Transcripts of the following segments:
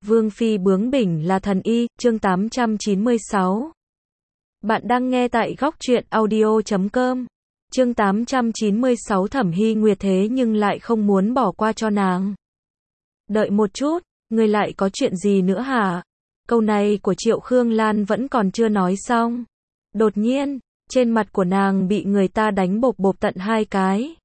Vương phi bướng bỉnh là thần y, chương 896. Bạn đang nghe tại góc truyện audio.com. Chương 896 Thẩm Hy Nguyệt thế nhưng lại không muốn bỏ qua cho nàng. Đợi một chút, ngươi lại có chuyện gì nữa hả? Câu này của Triệu Khương Lan vẫn còn chưa nói xong. Đột nhiên, trên mặt của nàng bị người ta đánh bộp bộp tận 2 cái.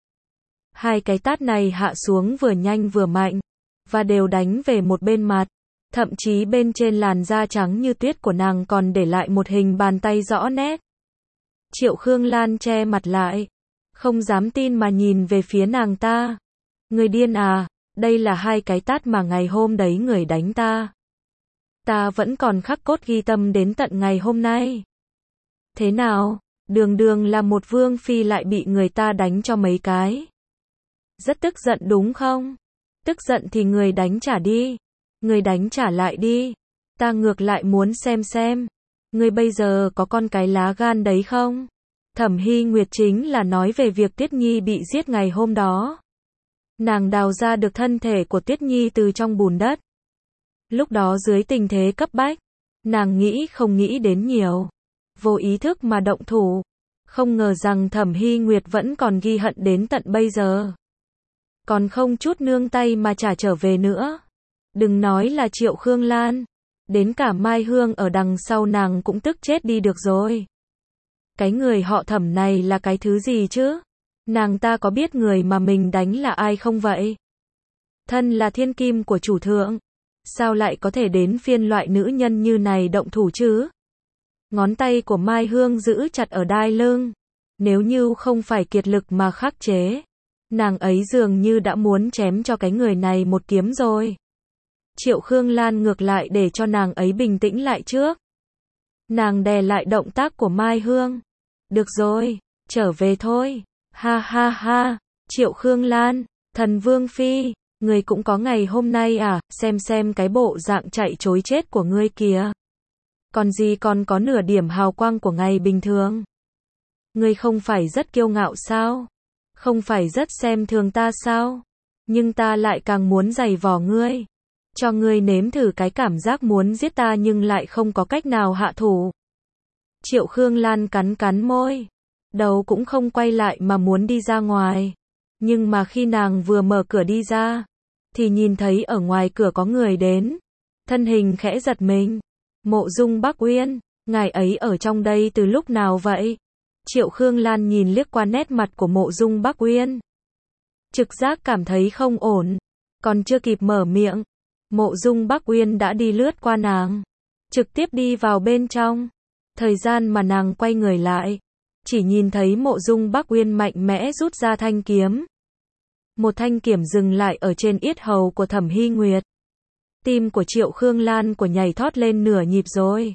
2 cái tát này hạ xuống vừa nhanh vừa mạnh, và đều đánh về một bên mặt. Thậm chí bên trên làn da trắng như tuyết của nàng còn để lại một hình bàn tay rõ nét. Triệu Khương Lan che mặt lại, không dám tin mà nhìn về phía nàng ta. Người điên à, đây là 2 cái tát mà ngày hôm đấy người đánh ta. Ta vẫn còn khắc cốt ghi tâm đến tận ngày hôm nay. Thế nào, đường đường là một vương phi lại bị người ta đánh cho mấy cái. Rất tức giận đúng không? Tức giận thì người đánh trả đi. Người đánh trả lại đi. Ta ngược lại muốn xem. Người bây giờ có con cái lá gan đấy không? Thẩm Hy Nguyệt chính là nói về việc Tuyết Nhi bị giết ngày hôm đó. Nàng đào ra được thân thể của Tuyết Nhi từ trong bùn đất. Lúc đó dưới tình thế cấp bách, nàng nghĩ không nghĩ đến nhiều. Vô ý thức mà động thủ. Không ngờ rằng Thẩm Hy Nguyệt vẫn còn ghi hận đến tận bây giờ. Còn không chút nương tay mà trả trở về nữa. Đừng nói là Triệu Khương Lan, đến cả Mai Hương ở đằng sau nàng cũng tức chết đi được rồi. Cái người họ Thẩm này là cái thứ gì chứ? Nàng ta có biết người mà mình đánh là ai không vậy? Thân là thiên kim của chủ thượng, sao lại có thể đến phiên loại nữ nhân như này động thủ chứ? Ngón tay của Mai Hương giữ chặt ở đai lưng. Nếu như không phải kiệt lực mà khắc chế, nàng ấy dường như đã muốn chém cho cái người này một kiếm rồi. Triệu Khương Lan ngược lại để cho nàng ấy bình tĩnh lại trước. Nàng đè lại động tác của Mai Hương. Được rồi, trở về thôi. Ha ha ha, Triệu Khương Lan, thần vương phi, người cũng có ngày hôm nay à, xem cái bộ dạng chạy trối chết của ngươi kìa. Còn gì còn có nửa điểm hào quang của ngày bình thường. Ngươi không phải rất kiêu ngạo sao? Không phải rất xem thường ta sao? Nhưng ta lại càng muốn giày vò ngươi. Cho ngươi nếm thử cái cảm giác muốn giết ta nhưng lại không có cách nào hạ thủ. Triệu Khương Lan cắn môi. Đầu cũng không quay lại mà muốn đi ra ngoài. Nhưng mà khi nàng vừa mở cửa đi ra, thì nhìn thấy ở ngoài cửa có người đến. Thân hình khẽ giật mình. Mộ Dung Bắc Uyên, ngài ấy ở trong đây từ lúc nào vậy? Triệu Khương Lan nhìn liếc qua nét mặt của Mộ Dung Bắc Uyên. Trực giác cảm thấy không ổn. Còn chưa kịp mở miệng, Mộ Dung Bắc Uyên đã đi lướt qua nàng, trực tiếp đi vào bên trong. Thời gian mà nàng quay người lại, chỉ nhìn thấy Mộ Dung Bắc Uyên mạnh mẽ rút ra thanh kiếm. Một thanh kiếm dừng lại ở trên yết hầu của Thẩm Hy Nguyệt. Tim của Triệu Khương Lan của nhảy thót lên nửa nhịp rồi.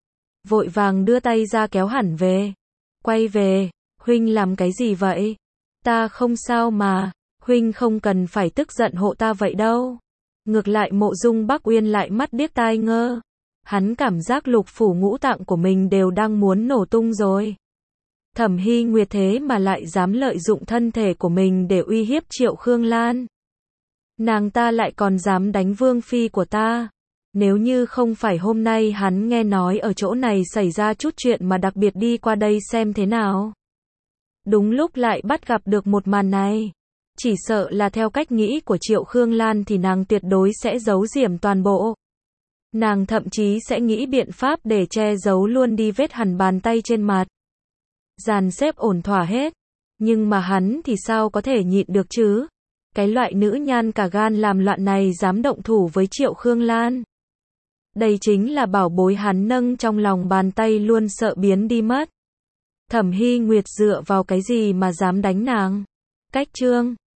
Vội vàng đưa tay ra kéo hẳn về. Quay về, huynh làm cái gì vậy? Ta không sao mà, huynh không cần phải tức giận hộ ta vậy đâu. Ngược lại Mộ Dung Bắc Uyên lại mắt điếc tai ngơ. Hắn cảm giác lục phủ ngũ tạng của mình đều đang muốn nổ tung rồi. Thẩm Hy Nguyệt thế mà lại dám lợi dụng thân thể của mình để uy hiếp Triệu Khương Lan. Nàng ta lại còn dám đánh vương phi của ta. Nếu như không phải hôm nay hắn nghe nói ở chỗ này xảy ra chút chuyện mà đặc biệt đi qua đây xem thế nào. Đúng lúc lại bắt gặp được một màn này. Chỉ sợ là theo cách nghĩ của Triệu Khương Lan thì nàng tuyệt đối sẽ giấu giếm toàn bộ. Nàng thậm chí sẽ nghĩ biện pháp để che giấu luôn đi vết hằn bàn tay trên mặt. Dàn xếp ổn thỏa hết. Nhưng mà hắn thì sao có thể nhịn được chứ? Cái loại nữ nhan cả gan làm loạn này dám động thủ với Triệu Khương Lan. Đây chính là bảo bối hắn nâng trong lòng bàn tay luôn sợ biến đi mất. Thẩm Hy Nguyệt dựa vào cái gì mà dám đánh nàng? Cách chương